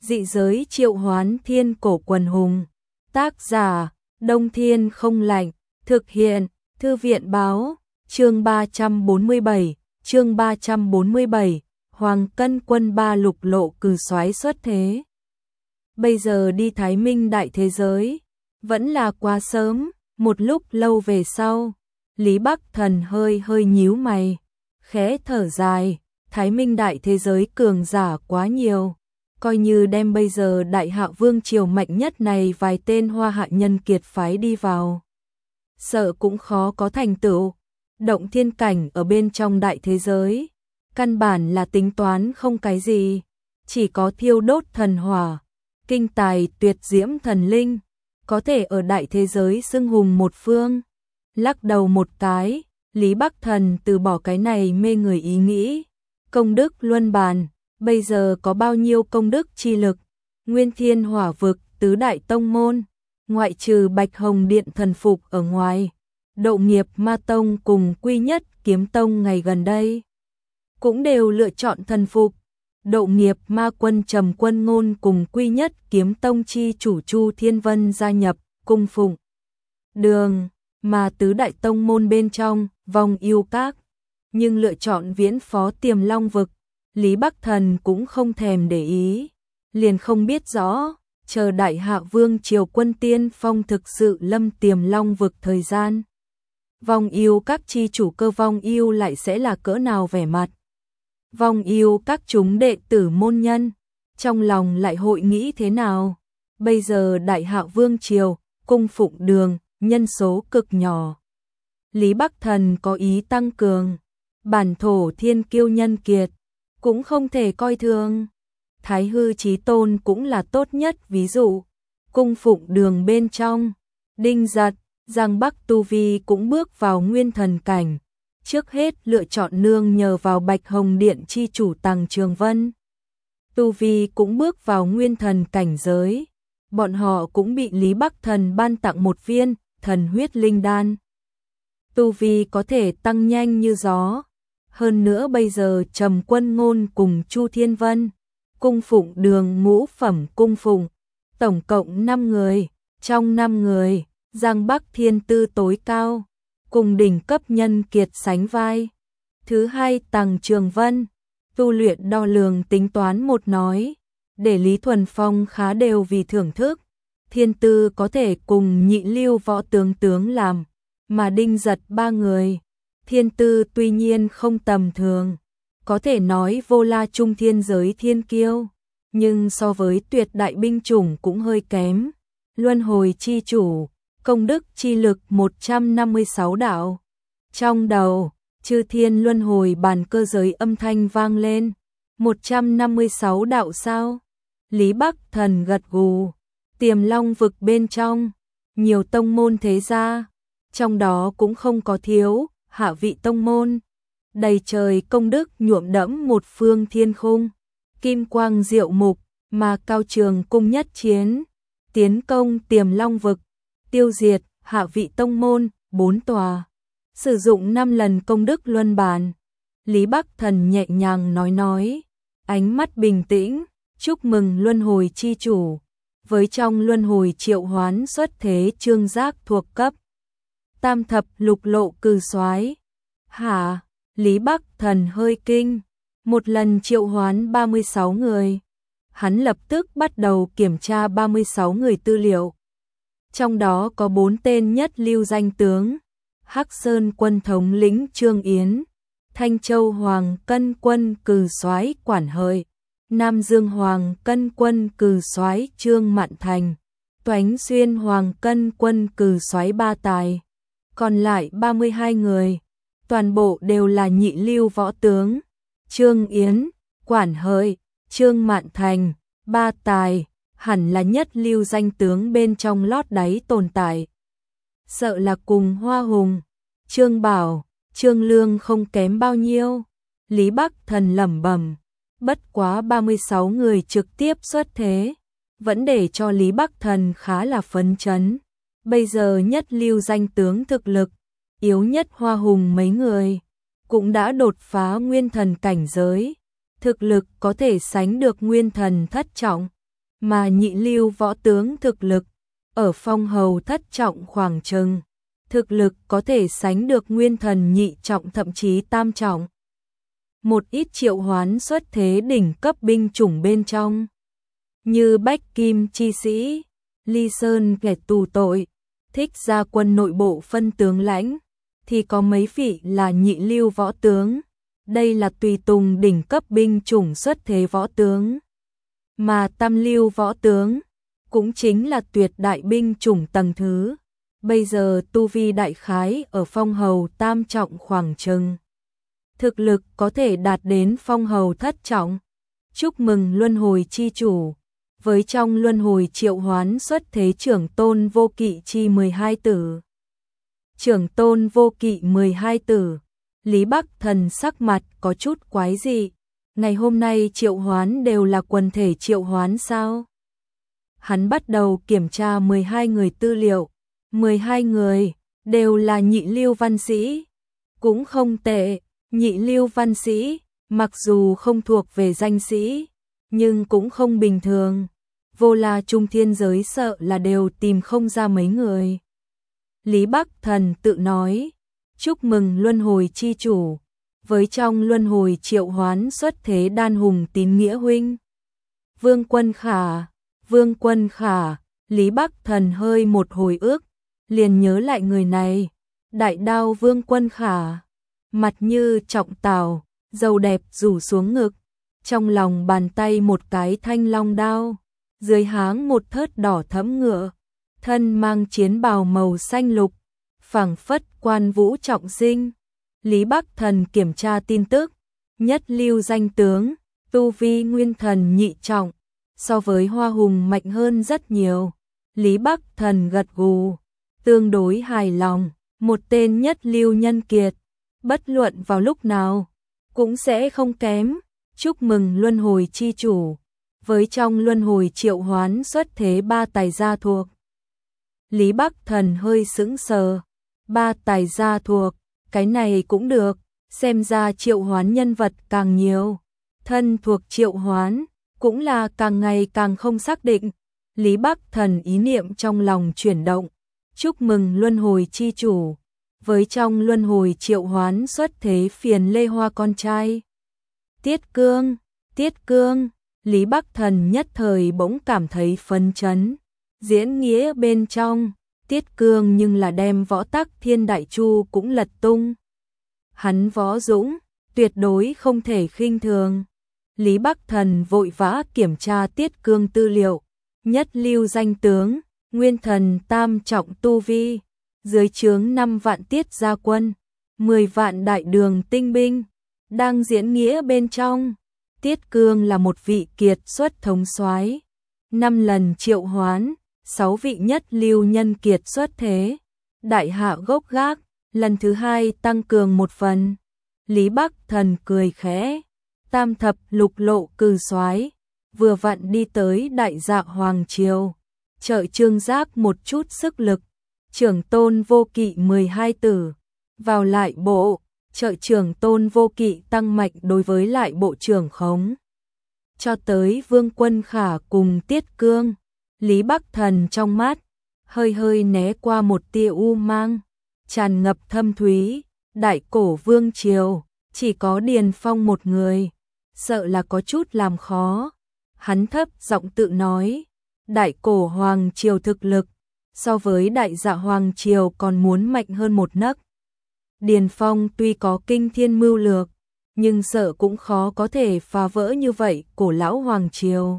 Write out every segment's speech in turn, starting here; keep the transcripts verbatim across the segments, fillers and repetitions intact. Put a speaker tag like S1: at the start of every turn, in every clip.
S1: Dị giới triệu hoán thiên cổ quần hùng. Tác giả, Đông Thiên không lạnh. Thực hiện, Thư viện báo. Chương ba trăm bốn mươi bảy, chương ba trăm bốn mươi bảy, Hoàng Cân Quân ba lục lộ cử soái xuất thế. Bây giờ đi Thái Minh đại thế giới, vẫn là quá sớm. Một lúc lâu về sau, Lý Bắc Thần hơi hơi nhíu mày, khẽ thở dài. Thái Minh đại thế giới cường giả quá nhiều, coi như đem bây giờ đại hạ vương triều mạnh nhất này vài tên hoa hạ nhân kiệt phái đi vào, sợ cũng khó có thành tựu. Động thiên cảnh ở bên trong đại thế giới, căn bản là tính toán không cái gì, chỉ có thiêu đốt thần hỏa, kinh tài tuyệt diễm thần linh, có thể ở đại thế giới xưng hùng một phương. Lắc đầu một cái, Lý Bắc Thần từ bỏ cái này mê người ý nghĩ. Công đức luân bàn, bây giờ có bao nhiêu công đức chi lực? Nguyên Thiên Hỏa Vực, tứ đại tông môn, ngoại trừ Bạch Hồng Điện thần phục ở ngoài, Độ Nghiệp Ma Tông cùng Quy Nhất Kiếm Tông ngày gần đây cũng đều lựa chọn thần phục. Độ Nghiệp Ma Quân Trầm Quân Ngôn cùng Quy Nhất Kiếm Tông chi chủ Chu Thiên Vân gia nhập cung phụng đường, mà tứ đại tông môn bên trong Vong Yêu Các nhưng lựa chọn viễn phó Tiềm Long Vực. Lý Bắc Thần cũng không thèm để ý, liền không biết rõ, chờ đại hạ vương triều quân tiên phong thực sự lâm Tiềm Long Vực thời gian, Vong Yêu Các chi chủ Cơ Vong Yêu lại sẽ là cỡ nào vẻ mặt. Vong Yêu Các chúng đệ tử môn nhân, trong lòng lại hội nghĩ thế nào? Bây giờ đại hạ vương triều, cung phụng đường, nhân số cực nhỏ. Lý Bắc Thần có ý tăng cường, bản thổ thiên kiêu nhân kiệt, cũng không thể coi thường. Thái Hư Chí Tôn cũng là tốt nhất ví dụ. Cung phụng đường bên trong, Đinh Giật, Giang Bắc tu vi cũng bước vào nguyên thần cảnh. Trước hết lựa chọn nương nhờ vào Bạch Hồng Điện chi chủ Tằng Trường Vân. Tu vi cũng bước vào nguyên thần cảnh giới. Bọn họ cũng bị Lý Bắc Thần ban tặng một viên thần huyết linh đan. Tu vi có thể tăng nhanh như gió. Hơn nữa bây giờ Trầm Quân Ngôn cùng Chu Thiên Vân, cung phụng đường ngũ phẩm cung phụng, tổng cộng năm người, trong năm người, Giang Bắc thiên tư tối cao, cùng đỉnh cấp nhân kiệt sánh vai. Thứ hai Tằng Trường Vân, tu luyện đo lường tính toán một nói, để Lý Thuần Phong khá đều vì thưởng thức, thiên tư có thể cùng nhị lưu võ tướng tướng làm, mà Đinh Giật ba người, thiên tư tuy nhiên không tầm thường, có thể nói vô la trung thiên giới thiên kiêu, nhưng so với tuyệt đại binh chủng cũng hơi kém. Luân hồi chi chủ, công đức chi lực một trăm năm mươi sáu đạo. Trong đầu, chư thiên luân hồi bàn cơ giới âm thanh vang lên. một trăm năm mươi sáu đạo sao? Lý Bắc Thần gật gù. Tiềm Long Vực bên trong, nhiều tông môn thế gia, trong đó cũng không có thiếu hạ vị tông môn. Đầy trời công đức nhuộm đẫm một phương thiên khung. Kim quang diệu mục, mà Cao Trường cung nhất chiến, tiến công Tiềm Long Vực, tiêu diệt hạ vị tông môn bốn tòa, sử dụng năm lần công đức luân bàn. Lý Bắc Thần nhẹ nhàng nói nói, ánh mắt bình tĩnh, chúc mừng luân hồi chi chủ, với trong luân hồi triệu hoán xuất thế trương giác thuộc cấp tam thập lục lộ cử soái. Hả? Lý Bắc Thần hơi kinh, một lần triệu hoán ba mươi sáu người. Hắn lập tức bắt đầu kiểm tra ba mươi sáu người tư liệu. Trong đó có bốn tên nhất lưu danh tướng: Hắc Sơn quân thống lĩnh Trương Yến, Thanh Châu Hoàng Cân quân cử soái Quản Hợi, Nam Dương Hoàng Cân quân cử soái Trương Mạn Thành, Toánh Xuyên Hoàng Cân quân cử soái Ba Tài. Còn lại ba mươi hai người, toàn bộ đều là nhị lưu võ tướng. Trương Yến, Quản Hợi, Trương Mạn Thành, Ba Tài, hẳn là nhất lưu danh tướng bên trong lót đáy tồn tại. Sợ là cùng Hoa Hùng, Trương Bảo, Trương Lương không kém bao nhiêu. Lý Bắc Thần lẩm bẩm, bất quá ba mươi sáu người trực tiếp xuất thế, vẫn để cho Lý Bắc Thần khá là phấn chấn. Bây giờ nhất lưu danh tướng thực lực, yếu nhất Hoa Hùng mấy người, cũng đã đột phá nguyên thần cảnh giới. Thực lực có thể sánh được nguyên thần thất trọng. mà nhị lưu võ tướng thực lực ở phong hầu thất trọng khoảng chừng, thực lực có thể sánh được nguyên thần nhị trọng thậm chí tam trọng. Một ít triệu hoán xuất thế đỉnh cấp binh chủng bên trong, như Bách Kim chi sĩ, Ly Sơn kẻ tù tội, Thích Gia quân nội bộ phân tướng lãnh, thì có mấy vị là nhị lưu võ tướng. Đây là tùy tùng đỉnh cấp binh chủng xuất thế võ tướng. Mà tam lưu võ tướng cũng chính là tuyệt đại binh chủng tầng thứ. Bây giờ tu vi đại khái ở phong hầu tam trọng khoảng chừng, thực lực có thể đạt đến phong hầu thất trọng. Chúc mừng luân hồi chi chủ, với trong luân hồi triệu hoán xuất thế trưởng tôn vô kỵ chi mười hai tử. Trưởng tôn vô kỵ mười hai tử, Lý Bắc Thần sắc mặt có chút quái dị. Ngày hôm nay triệu hoán đều là quần thể triệu hoán sao? Hắn bắt đầu kiểm tra mười hai người tư liệu, mười hai người đều là nhị lưu văn sĩ, cũng không tệ. Nhị lưu văn sĩ, mặc dù không thuộc về danh sĩ, nhưng cũng không bình thường. Vô La trung thiên giới sợ là đều tìm không ra mấy người. Lý Bắc Thần tự nói, chúc mừng luân hồi chi chủ, với trong luân hồi triệu hoán xuất thế đan hùng tín nghĩa huynh. Vương Quân Khả, Vương Quân Khả, Lý Bắc Thần hơi một hồi ức, liền nhớ lại người này. Đại đao Vương Quân Khả, mặt như trọng tảo, râu đẹp rủ xuống ngực, trong lòng bàn tay một cái thanh long đao, dưới háng một thớt đỏ thẫm ngựa, thân mang chiến bào màu xanh lục, phảng phất quan vũ trọng sinh. Lý Bắc Thần kiểm tra tin tức, nhất lưu danh tướng, tu vi nguyên thần nhị trọng, so với Hoa Hùng mạnh hơn rất nhiều. Lý Bắc Thần gật gù, tương đối hài lòng, một tên nhất lưu nhân kiệt, bất luận vào lúc nào cũng sẽ không kém. Chúc mừng luân hồi chi chủ, với trong luân hồi triệu hoán xuất thế ba tài gia thuộc. Lý Bắc Thần hơi sững sờ, ba tài gia thuộc, cái này cũng được, xem ra triệu hoán nhân vật càng nhiều, thân thuộc triệu hoán cũng là càng ngày càng không xác định. Lý Bắc Thần ý niệm trong lòng chuyển động, chúc mừng luân hồi chi chủ, với trong luân hồi triệu hoán xuất thế phiền lê hoa con trai. Tiết Cương, Tiết Cương, Lý Bắc Thần nhất thời bỗng cảm thấy phấn chấn. Diễn nghĩa bên trong, Tiết Cương nhưng là đem võ tắc thiên đại chu cũng lật tung. Hắn võ dũng, tuyệt đối không thể khinh thường. Lý Bắc Thần vội vã kiểm tra Tiết Cương tư liệu, nhất lưu danh tướng, nguyên thần tam trọng tu vi, dưới trướng năm vạn tiết gia quân, mười vạn đại đường tinh binh, đang diễn nghĩa bên trong. Tiết Cương là một vị kiệt xuất thống soái, năm lần triệu hoán, sáu vị nhất lưu nhân kiệt xuất thế, đại hạ gốc gác, lần thứ hai tăng cường một phần. Lý Bắc Thần cười khẽ, tam thập lục lộ cừ soái, vừa vặn đi tới đại dạ hoàng triều, trợ Trương Giác một chút sức lực. Trưởng tôn vô kỵ mười hai tử, vào lại bộ, trợ trưởng tôn vô kỵ tăng mạnh đối với lại bộ trưởng khống. Cho tới Vương Quân Khả cùng Tiết Cương, Lý Bắc Thần trong mắt hơi hơi né qua một tia u mang, tràn ngập thâm thúy. Đại cổ vương triều chỉ có Điền Phong một người, sợ là có chút làm khó. Hắn thấp giọng tự nói, đại cổ hoàng triều thực lực so với đại dạ hoàng triều còn muốn mạnh hơn một nấc. Điền Phong tuy có kinh thiên mưu lược, nhưng sợ cũng khó có thể phá vỡ như vậy cổ lão hoàng triều.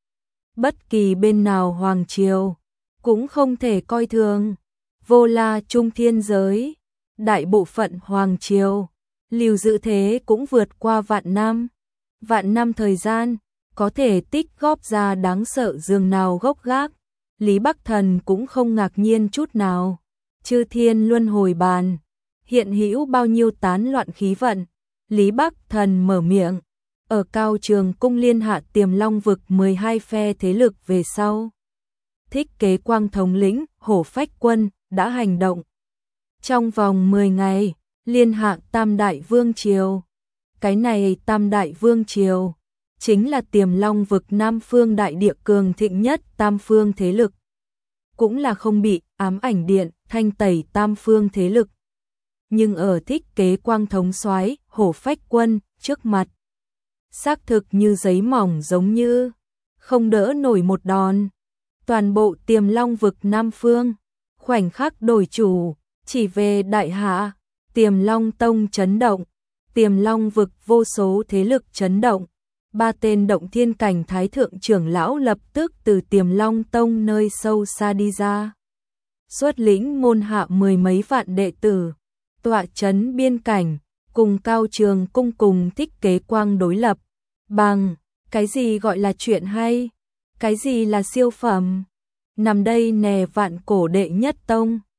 S1: Bất kỳ bên nào hoàng triều cũng không thể coi thường. Vô La trung thiên giới, đại bộ phận hoàng triều lưu giữ thế cũng vượt qua vạn năm. Vạn năm thời gian có thể tích góp ra đáng sợ dường nào gốc gác. Lý Bắc Thần cũng không ngạc nhiên chút nào. Chư thiên luân hồi bàn, hiện hữu bao nhiêu tán loạn khí vận. Lý Bắc Thần mở miệng, ở cao trường cung liên hạ tiềm long vực mười hai phe thế lực về sau. Thích Kế Quang thống lĩnh Hổ Phách quân đã hành động. Trong vòng mười ngày, liên hạ tam đại vương triều. Cái này tam đại vương triều chính là Tiềm Long vực Nam Phương đại địa cường thịnh nhất tam phương thế lực. Cũng là không bị ám ảnh điện thanh tẩy tam phương thế lực. Nhưng ở Thích Kế Quang thống soái Hổ Phách Quân trước mặt, xác thực như giấy mỏng, giống như không đỡ nổi một đòn. Toàn bộ Tiềm Long vực Nam Phương khoảnh khắc đổi chủ, chỉ về đại hạ, Tiềm Long tông chấn động, Tiềm Long vực vô số thế lực chấn động. Ba tên động thiên cảnh thái thượng trưởng lão lập tức từ Tiềm Long tông nơi sâu xa đi ra, xuất lĩnh môn hạ mười mấy vạn đệ tử, tọa chấn biên cảnh, cùng Cao Trường Cung cùng Thích Kế Quang đối lập. Bằng cái gì gọi là chuyện hay? Cái gì là siêu phẩm? Nằm đây nè vạn cổ đệ nhất tông.